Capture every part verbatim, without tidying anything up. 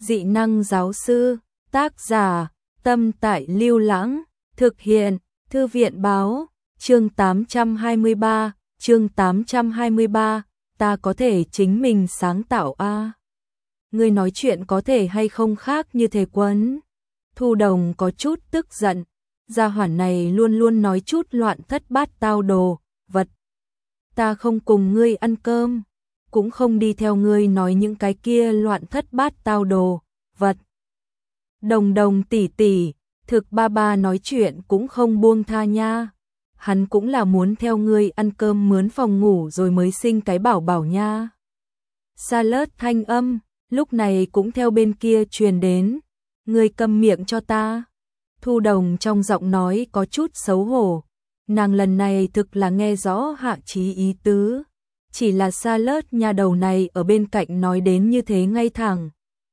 Dị năng giáo sư, tác giả, Tâm Tại Lưu Lãng, thực hiện, Thư viện báo, chương tám trăm hai mươi ba, chương tám trăm hai mươi ba, ta có thể chính mình sáng tạo a. À. Ngươi nói chuyện có thể hay không khác như thế Quân? Thu Đồng có chút tức giận, gia hỏa này luôn luôn nói chút loạn thất bát tao đồ, vật. Ta không cùng ngươi ăn cơm, cũng không đi theo ngươi nói những cái kia loạn thất bát tao đồ, vật. Đồng Đồng tỷ tỷ, thực ba ba nói chuyện cũng không buông tha nha. Hắn cũng là muốn theo ngươi ăn cơm mướn phòng ngủ rồi mới sinh cái bảo bảo nha. Sa Lớt thanh âm, lúc này cũng theo bên kia truyền đến. Ngươi câm miệng cho ta. Thu Đồng trong giọng nói có chút xấu hổ. Nàng lần này thực là nghe rõ Hạ Chí ý tứ. Chỉ là Sa Lớt nhà đầu này ở bên cạnh nói đến như thế ngay thẳng.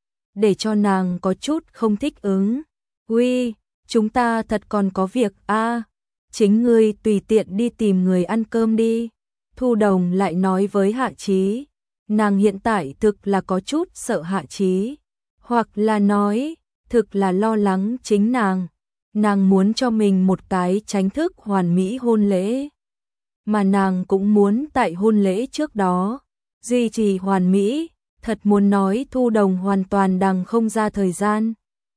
Để cho nàng có chút không thích ứng. Uy, chúng ta thật còn có việc a. À, chính ngươi tùy tiện đi tìm người ăn cơm đi. Thu Đồng lại nói với Hạ Chí. Nàng hiện tại thực là có chút sợ Hạ Chí. Hoặc là nói, thực là lo lắng chính nàng. Nàng muốn cho mình một cái tránh thức hoàn mỹ hôn lễ. Mà nàng cũng muốn tại hôn lễ trước đó duy trì hoàn mỹ. Thật muốn nói Thu Đồng hoàn toàn đằng không ra thời gian.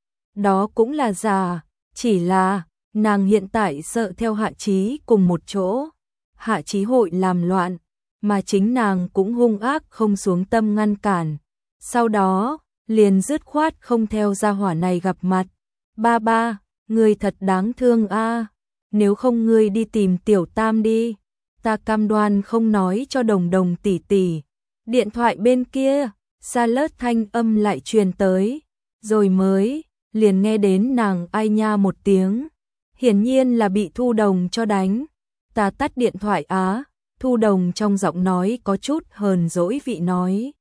Đó cũng là giả, chỉ là nàng hiện tại sợ theo Hạ Chí cùng một chỗ. Hạ Chí hội làm loạn, mà chính nàng cũng hung ác không xuống tâm ngăn cản. Sau đó, liền dứt khoát không theo gia hỏa này gặp mặt. Ba ba, ngươi thật đáng thương a. À. Nếu không ngươi đi tìm Tiểu Tam đi. Ta cam đoan không nói cho Đồng Đồng tỷ tỷ. Điện thoại bên kia, Sa Lớt thanh âm lại truyền tới. Rồi mới, liền nghe đến nàng ai nha một tiếng. Hiển nhiên là bị Thu Đồng cho đánh. Ta tắt điện thoại á. Thu Đồng trong giọng nói có chút hờn dỗi vị nói.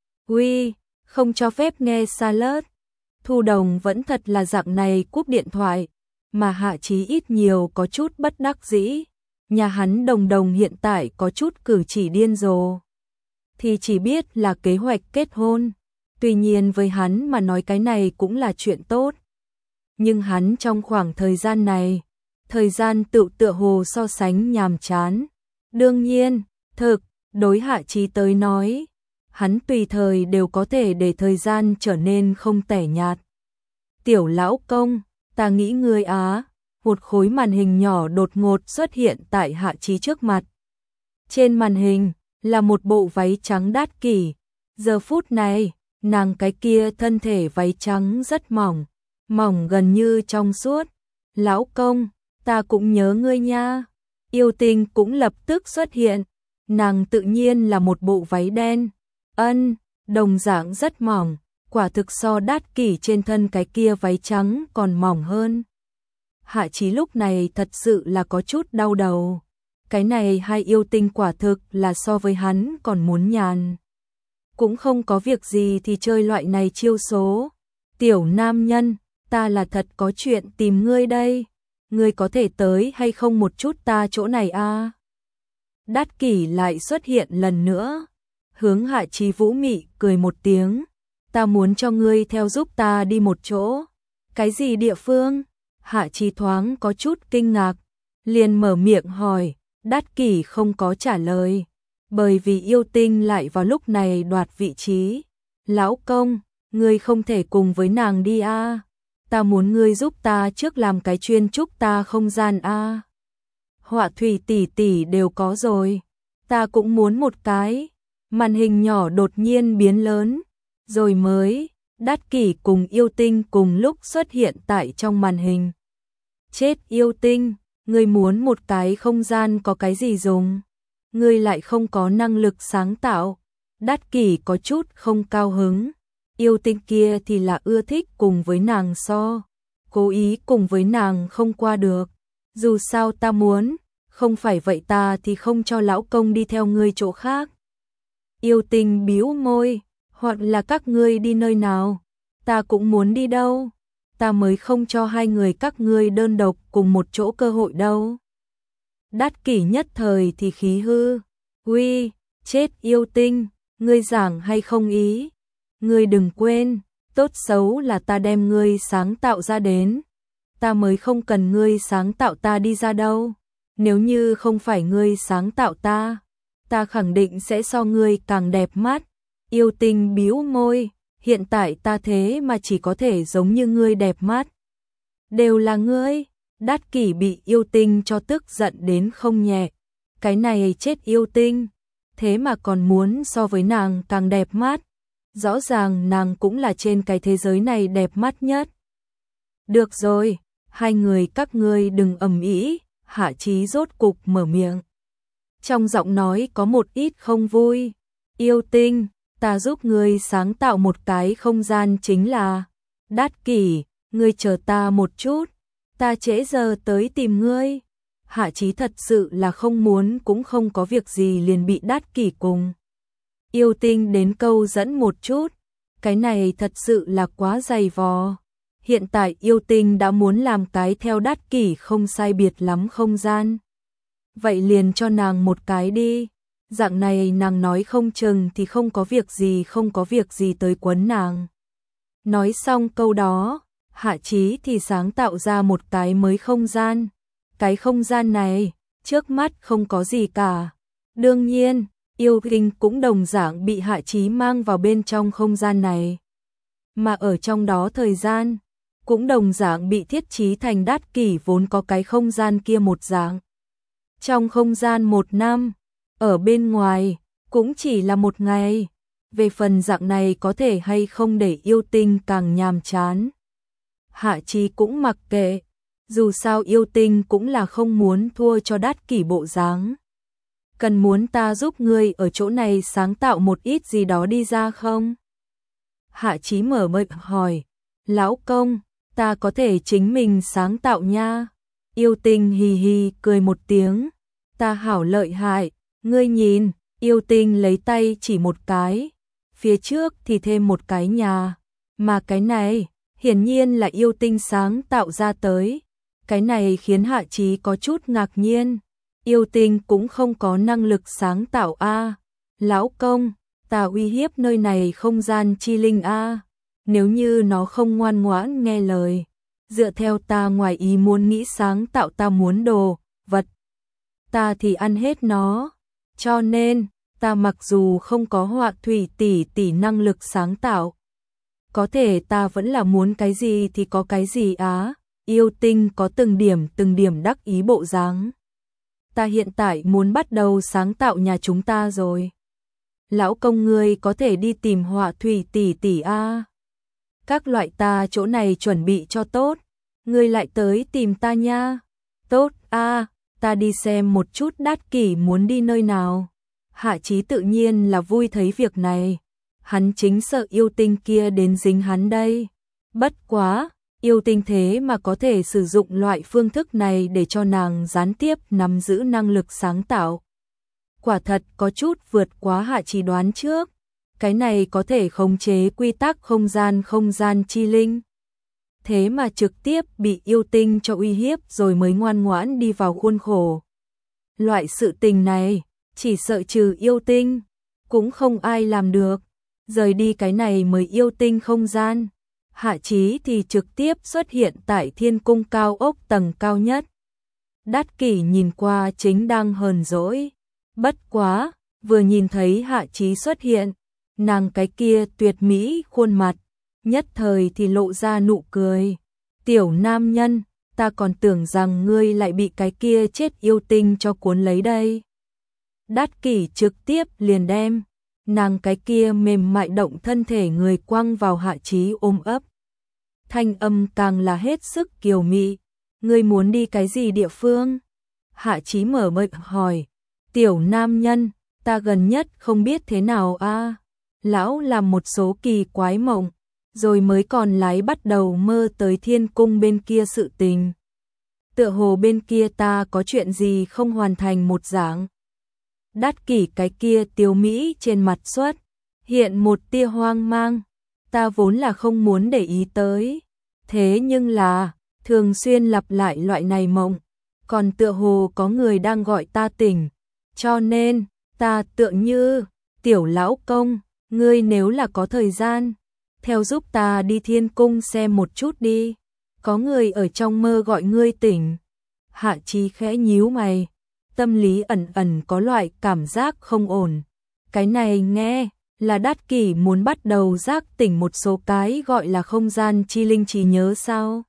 Uy, không cho phép nghe Sa Lớt. Thu Đồng vẫn thật là dạng này cúp điện thoại. Mà Hạ Chí ít nhiều có chút bất đắc dĩ. Nhà hắn Đồng Đồng hiện tại có chút cử chỉ điên rồ. Thì chỉ biết là kế hoạch kết hôn. Tuy nhiên với hắn mà nói cái này cũng là chuyện tốt. Nhưng hắn trong khoảng thời gian này, thời gian tự tựa hồ so sánh nhàm chán. Đương nhiên, thực, đối Hạ Chí tới nói, hắn tùy thời đều có thể để thời gian trở nên không tẻ nhạt. Tiểu lão công, ta nghĩ ngươi á. Một khối màn hình nhỏ đột ngột xuất hiện tại Hạ Chí trước mặt. Trên màn hình là một bộ váy trắng đắt kỷ. Giờ phút này, nàng cái kia thân thể váy trắng rất mỏng, mỏng gần như trong suốt. Lão công, ta cũng nhớ ngươi nha. Yêu Tinh cũng lập tức xuất hiện. Nàng tự nhiên là một bộ váy đen. Ân, đồng dạng rất mỏng, quả thực so đắt kỷ trên thân cái kia váy trắng còn mỏng hơn. Hạ Chí lúc này thật sự là có chút đau đầu. Cái này hai yêu tinh quả thực là so với hắn còn muốn nhàn. Cũng không có việc gì thì chơi loại này chiêu số. Tiểu nam nhân, ta là thật có chuyện tìm ngươi đây. Ngươi có thể tới hay không một chút ta chỗ này a? À? Đắt kỷ lại xuất hiện lần nữa. Hướng Hạ Chí vũ mị cười một tiếng. Ta muốn cho ngươi theo giúp ta đi một chỗ. Cái gì địa phương? Hạ Chí thoáng có chút kinh ngạc. Liền mở miệng hỏi. Đắt kỷ không có trả lời. Bởi vì yêu tinh lại vào lúc này đoạt vị trí. Lão công, ngươi không thể cùng với nàng đi a. À? Ta muốn ngươi giúp ta trước làm cái chuyên trúc ta không gian a. À? Họa thủy tỷ tỷ đều có rồi. Ta cũng muốn một cái. Màn hình nhỏ đột nhiên biến lớn. Rồi mới, Đắt kỷ cùng yêu tinh cùng lúc xuất hiện tại trong màn hình. Chết yêu tinh, ngươi muốn một cái không gian có cái gì dùng? Ngươi lại không có năng lực sáng tạo. Đắt kỷ có chút không cao hứng. Yêu tinh kia thì là ưa thích cùng với nàng so. Cố ý cùng với nàng không qua được. Dù sao ta muốn, không phải vậy ta thì không cho lão công đi theo ngươi chỗ khác. Yêu tinh bĩu môi, hoặc là các ngươi đi nơi nào, ta cũng muốn đi đâu. Ta mới không cho hai người các ngươi đơn độc cùng một chỗ cơ hội đâu. Đắt kỷ nhất thời thì khí hư. Uy, chết yêu tinh, ngươi giảng hay không ý? Ngươi đừng quên, tốt xấu là ta đem ngươi sáng tạo ra đến. Ta mới không cần ngươi sáng tạo ta đi ra đâu. Nếu như không phải ngươi sáng tạo ta, ta khẳng định sẽ so ngươi càng đẹp mắt. Yêu Tinh bĩu môi, hiện tại ta thế mà chỉ có thể giống như ngươi đẹp mắt. Đều là ngươi. Đát Kỷ bị Yêu Tinh cho tức giận đến không nhẹ. Cái này chết Yêu Tinh, thế mà còn muốn so với nàng càng đẹp mắt. Rõ ràng nàng cũng là trên cái thế giới này đẹp mắt nhất. Được rồi, hai người các ngươi đừng ầm ĩ. Hạ Chí rốt cục mở miệng. Trong giọng nói có một ít không vui. Yêu Tinh, ta giúp ngươi sáng tạo một cái không gian chính là. Đát Kỷ, ngươi chờ ta một chút, ta trễ giờ tới tìm ngươi. Hạ Chí thật sự là không muốn cũng không có việc gì liền bị Đát Kỷ cùng Yêu Tinh đến câu dẫn một chút. Cái này thật sự là quá dày vò. Hiện tại Yêu Tinh đã muốn làm cái theo Đát Kỷ không sai biệt lắm không gian. Vậy liền cho nàng một cái đi. Dạng này nàng nói không chừng thì không có việc gì không có việc gì tới quấn nàng. Nói xong câu đó, Hạ Chí thì sáng tạo ra một cái mới không gian. Cái không gian này, trước mắt không có gì cả. Đương nhiên, Yêu Tinh cũng đồng dạng bị Hạ Chí mang vào bên trong không gian này. Mà ở trong đó thời gian, cũng đồng dạng bị thiết trí thành Đát Kỷ vốn có cái không gian kia một dạng. Trong không gian một năm, ở bên ngoài, cũng chỉ là một ngày. Về phần dạng này có thể hay không để Yêu Tinh càng nhàm chán. Hạ Chí cũng mặc kệ, dù sao Yêu Tinh cũng là không muốn thua cho Đát Kỷ bộ dáng. Cần muốn ta giúp ngươi ở chỗ này sáng tạo một ít gì đó đi ra không? Hạ Chí mở miệng hỏi. Lão công, ta có thể chính mình sáng tạo nha. Yêu Tinh hì hì cười một tiếng. Ta hảo lợi hại, ngươi nhìn. Yêu Tinh lấy tay chỉ một cái, phía trước thì thêm một cái nhà. Mà cái này, hiển nhiên là Yêu Tinh sáng tạo ra tới. Cái này khiến Hạ Chí có chút ngạc nhiên. Yêu Tinh cũng không có năng lực sáng tạo a. Lão công, ta uy hiếp nơi này không gian chi linh a. Nếu như nó không ngoan ngoãn nghe lời, dựa theo ta ngoài ý muốn nghĩ sáng tạo ta muốn đồ vật, ta thì ăn hết nó. Cho nên, ta mặc dù không có Họa Thủy tỷ tỷ năng lực sáng tạo, có thể ta vẫn là muốn cái gì thì có cái gì á. Yêu Tinh có từng điểm từng điểm đắc ý bộ dáng. Ta hiện tại muốn bắt đầu sáng tạo nhà chúng ta rồi. Lão công ngươi có thể đi tìm Họa Thủy tỷ tỷ a. Các loại ta chỗ này chuẩn bị cho tốt, ngươi lại tới tìm ta nha. Tốt a, ta đi xem một chút Đát Kỷ muốn đi nơi nào. Hạ Chí tự nhiên là vui thấy việc này. Hắn chính sợ Yêu Tinh kia đến dính hắn đây. Bất quá, Yêu Tinh thế mà có thể sử dụng loại phương thức này để cho nàng gián tiếp nắm giữ năng lực sáng tạo. Quả thật có chút vượt quá Hạ Chí đoán trước. Cái này có thể khống chế quy tắc không gian không gian chi linh. Thế mà trực tiếp bị Yêu Tinh cho uy hiếp rồi mới ngoan ngoãn đi vào khuôn khổ. Loại sự tình này, chỉ sợ trừ Yêu Tinh, cũng không ai làm được. Rời đi cái này mới Yêu Tinh không gian. Hạ Chí thì trực tiếp xuất hiện tại Thiên Cung cao ốc tầng cao nhất. Đát Kỷ nhìn qua chính đang hờn dỗi. Bất quá, vừa nhìn thấy Hạ Chí xuất hiện, nàng cái kia tuyệt mỹ khuôn mặt, nhất thời thì lộ ra nụ cười. Tiểu nam nhân, ta còn tưởng rằng ngươi lại bị cái kia chết Yêu Tinh cho cuốn lấy đây. Đát Kỷ trực tiếp liền đem nàng cái kia mềm mại động thân thể người quăng vào Hạ Chí ôm ấp. Thanh âm càng là hết sức kiều mị. Ngươi muốn đi cái gì địa phương? Hạ Chí mở miệng hỏi. Tiểu nam nhân, ta gần nhất không biết thế nào a. Lão làm một số kỳ quái mộng, rồi mới còn lái bắt đầu mơ tới Thiên Cung bên kia sự tình. Tựa hồ bên kia ta có chuyện gì không hoàn thành một dạng. Đát Kỷ cái kia tiêu mỹ trên mặt xuất hiện một tia hoang mang. Ta vốn là không muốn để ý tới, thế nhưng là thường xuyên lặp lại loại này mộng, còn tựa hồ có người đang gọi ta tỉnh, cho nên ta tựa như, tiểu lão công, ngươi nếu là có thời gian, theo giúp ta đi thiên cung xem một chút đi, có người ở trong mơ gọi ngươi tỉnh. Hạ Chí khẽ nhíu mày, tâm lý ẩn ẩn có loại cảm giác không ổn. Cái này nghe là Đát Kỷ muốn bắt đầu giác tỉnh một số cái gọi là không gian chi linh trí nhớ sao?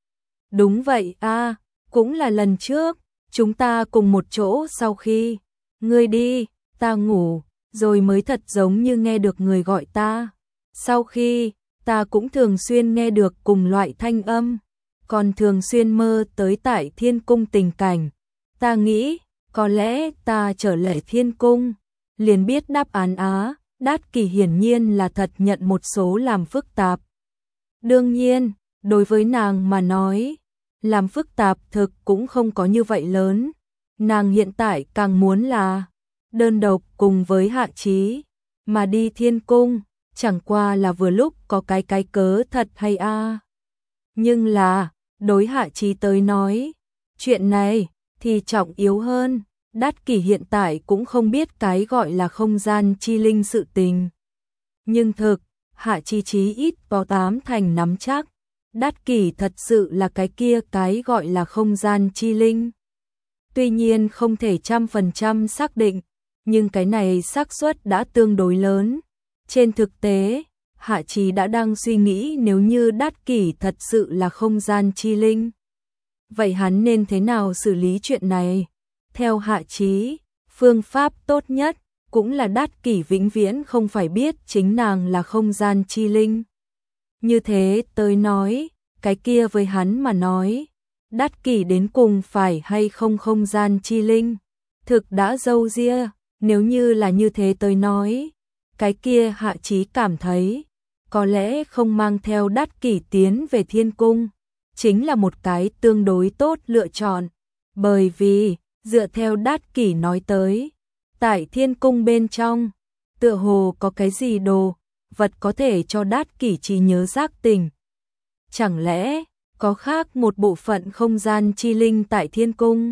Đúng vậy a, cũng là lần trước, chúng ta cùng một chỗ sau khi ngươi đi, ta ngủ, rồi mới thật giống như nghe được người gọi ta. Sau khi, ta cũng thường xuyên nghe được cùng loại thanh âm, còn thường xuyên mơ tới tại thiên cung tình cảnh. Ta nghĩ, có lẽ ta trở lại thiên cung, liền biết đáp án á. Đát Kỷ hiển nhiên là thật nhận một số làm phức tạp. Đương nhiên, đối với nàng mà nói, làm phức tạp thực cũng không có như vậy lớn. Nàng hiện tại càng muốn là đơn độc cùng với Hạ Chí mà đi thiên cung, chẳng qua là vừa lúc có cái cái cớ thật hay a. À. Nhưng là, đối Hạ Chí tới nói, chuyện này thì trọng yếu hơn. Đát Kỷ hiện tại cũng không biết cái gọi là không gian chi linh sự tình. Nhưng thực, Hạ Chí chí ít có tám thành nắm chắc. Đát Kỷ thật sự là cái kia cái gọi là không gian chi linh. Tuy nhiên không thể trăm phần trăm xác định, nhưng cái này xác suất đã tương đối lớn. Trên thực tế, Hạ Chí đã đang suy nghĩ nếu như Đát Kỷ thật sự là không gian chi linh. Vậy hắn nên thế nào xử lý chuyện này? Theo Hạ Chí, phương pháp tốt nhất cũng là Đát Kỷ vĩnh viễn không phải biết chính nàng là không gian chi linh. Như thế tới nói, cái kia với hắn mà nói, Đát Kỷ đến cùng phải hay không không gian chi linh, thực đã dâu ria. Nếu như là như thế tới nói, cái kia Hạ Chí cảm thấy, có lẽ không mang theo Đát Kỷ tiến về thiên cung, chính là một cái tương đối tốt lựa chọn. Bởi vì, dựa theo Đát Kỷ nói tới, tại thiên cung bên trong, tựa hồ có cái gì đồ, vật có thể cho Đát Kỷ trí nhớ giác tỉnh. Chẳng lẽ, có khác một bộ phận không gian chi linh tại thiên cung?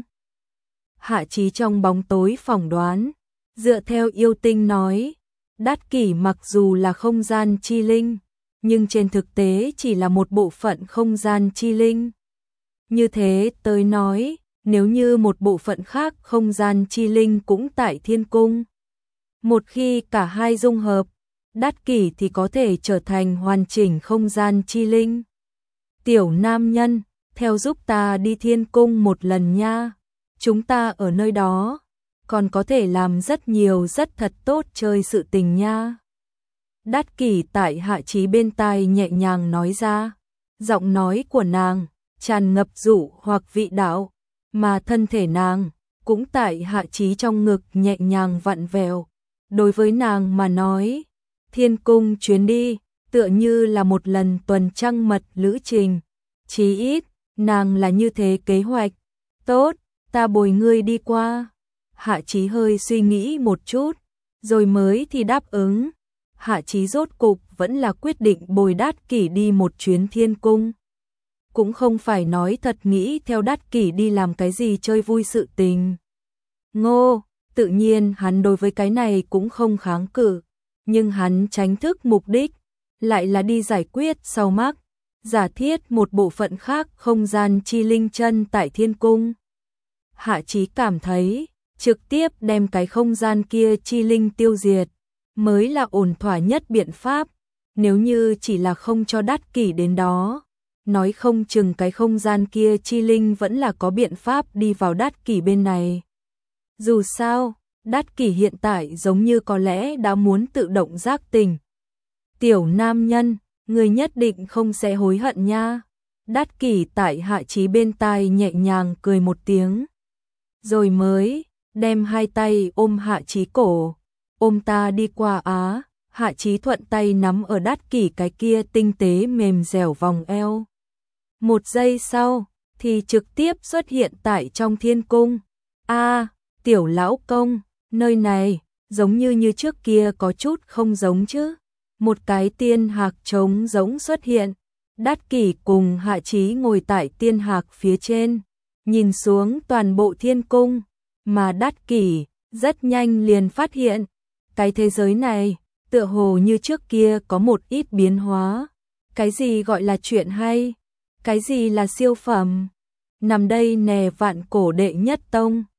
Hạ Chí trong bóng tối phỏng đoán, dựa theo yêu tinh nói, Đát Kỷ mặc dù là không gian chi linh, nhưng trên thực tế chỉ là một bộ phận không gian chi linh. Như thế tới nói, nếu như một bộ phận khác không gian chi linh cũng tại thiên cung, một khi cả hai dung hợp, Đát Kỷ thì có thể trở thành hoàn chỉnh không gian chi linh. Tiểu nam nhân, theo giúp ta đi thiên cung một lần nha. Chúng ta ở nơi đó còn có thể làm rất nhiều rất thật tốt chơi sự tình nha. Đát Kỷ tại Hạ Chí bên tai nhẹ nhàng nói ra, giọng nói của nàng tràn ngập dụ hoặc vị đạo, mà thân thể nàng cũng tại Hạ Chí trong ngực nhẹ nhàng vặn vẹo. Đối với nàng mà nói, thiên cung chuyến đi tựa như là một lần tuần trăng mật lữ trình, chí ít nàng là như thế kế hoạch. Tốt, ta bồi ngươi đi qua. Hạ Chí hơi suy nghĩ một chút, rồi mới thì đáp ứng. Hạ Chí rốt cục vẫn là quyết định bồi Đát Kỷ đi một chuyến thiên cung. Cũng không phải nói thật nghĩ theo Đát Kỷ đi làm cái gì chơi vui sự tình. Ngô, tự nhiên hắn đối với cái này cũng không kháng cự, nhưng hắn tránh thức mục đích, lại là đi giải quyết sau mắc, giả thiết một bộ phận khác không gian chi linh chân tại thiên cung. Hạ Chí cảm thấy, trực tiếp đem cái không gian kia chi linh tiêu diệt, mới là ổn thỏa nhất biện pháp. Nếu như chỉ là không cho Đát Kỷ đến đó, nói không chừng cái không gian kia chi linh vẫn là có biện pháp đi vào Đát Kỷ bên này. Dù sao, Đát Kỷ hiện tại giống như có lẽ đã muốn tự động giác tỉnh. Tiểu nam nhân, người nhất định không sẽ hối hận nha. Đát Kỷ tại Hạ Chí bên tai nhẹ nhàng cười một tiếng, rồi mới đem hai tay ôm Hạ Chí cổ. Ôm ta đi qua á. Hạ Chí thuận tay nắm ở Đát Kỷ cái kia tinh tế mềm dẻo vòng eo. Một giây sau, thì trực tiếp xuất hiện tại trong thiên cung. A, tiểu lão công, nơi này, giống như như trước kia có chút không giống chứ. Một cái tiên hạc trống giống xuất hiện. Đát Kỷ cùng Hạ Chí ngồi tại tiên hạc phía trên, nhìn xuống toàn bộ thiên cung, mà Đát Kỷ rất nhanh liền phát hiện, cái thế giới này, tựa hồ như trước kia có một ít biến hóa. Cái gì gọi là chuyện hay? Cái gì là siêu phẩm? Nằm đây nè vạn cổ đệ nhất tông.